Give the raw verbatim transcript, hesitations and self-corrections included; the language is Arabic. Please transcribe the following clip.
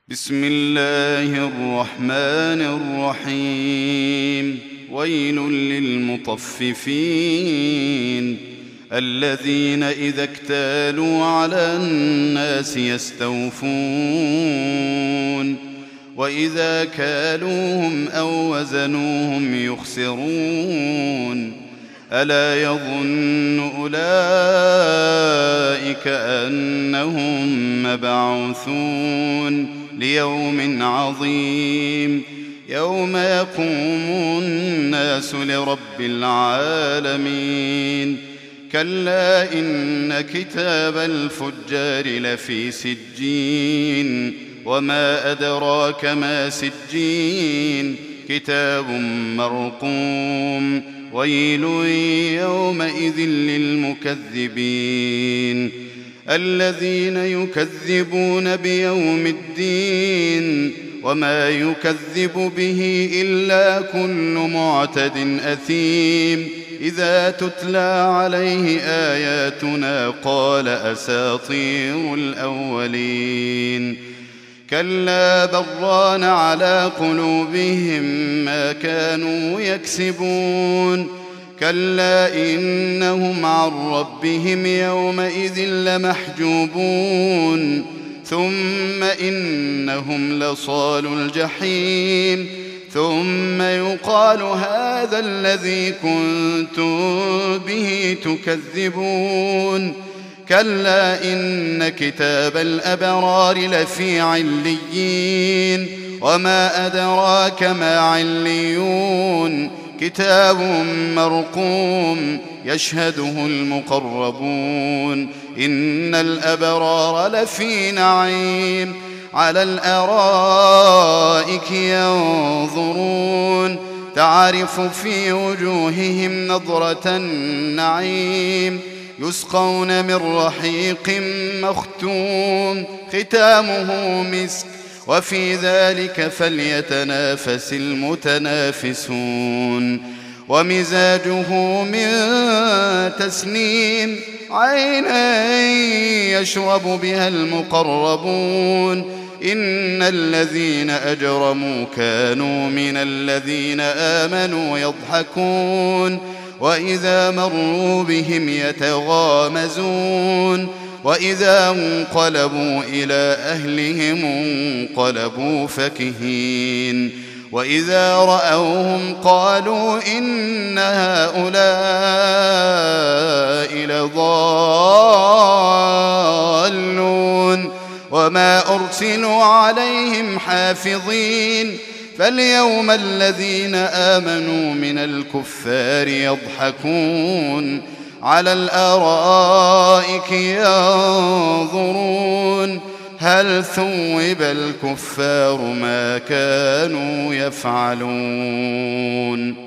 بسم الله الرحمن الرحيم. ويل للمطففين الذين إذا اكتالوا على الناس يستوفون وإذا كالوهم أو وزنوهم يخسرون. ألا يظن أولئك أنهم مبعوثون ليوم عظيم يوم يقوم الناس لرب العالمين. كلا إن كتاب الفجار لفي سجين وما أدراك ما سجين كتاب مرقوم. ويل يومئذ للمكذبين الذين يكذبون بيوم الدين وما يكذب به إلا كل معتد أثيم. إذا تتلى عليه آياتنا قال أساطير الأولين. كلا بران على قلوبهم ما كانوا يكسبون. كلا إنهم عن ربهم يومئذ لمحجوبون ثم إنهم لصال الجحيم ثم يقال هذا الذي كنتم به تكذبون. كلا إن كتاب الأبرار لفي عليين وما أدراك ما عليون كتاب مرقوم يشهده المقربون. إن الأبرار لفي نعيم على الأرائك ينظرون تعرف في وجوههم نضرة النعيم يسقون من رحيق مختوم ختامه مسك وفي ذلك فليتنافس المتنافسون. ومزاجه من تسنيم عينا يشرب بها المقربون. إن الذين أجرموا كانوا من الذين آمنوا يضحكون وإذا مروا بهم يتغامزون وإذا انقلبوا إلى أهلهم انقلبوا فكهين. وإذا رأوهم قالوا إن هؤلاء لضالون وما أرسلوا عليهم حافظين. فاليوم الذين آمنوا من الكفار يضحكون على الأرائك ينظرون هل ثوب الكفار ما كانوا يفعلون.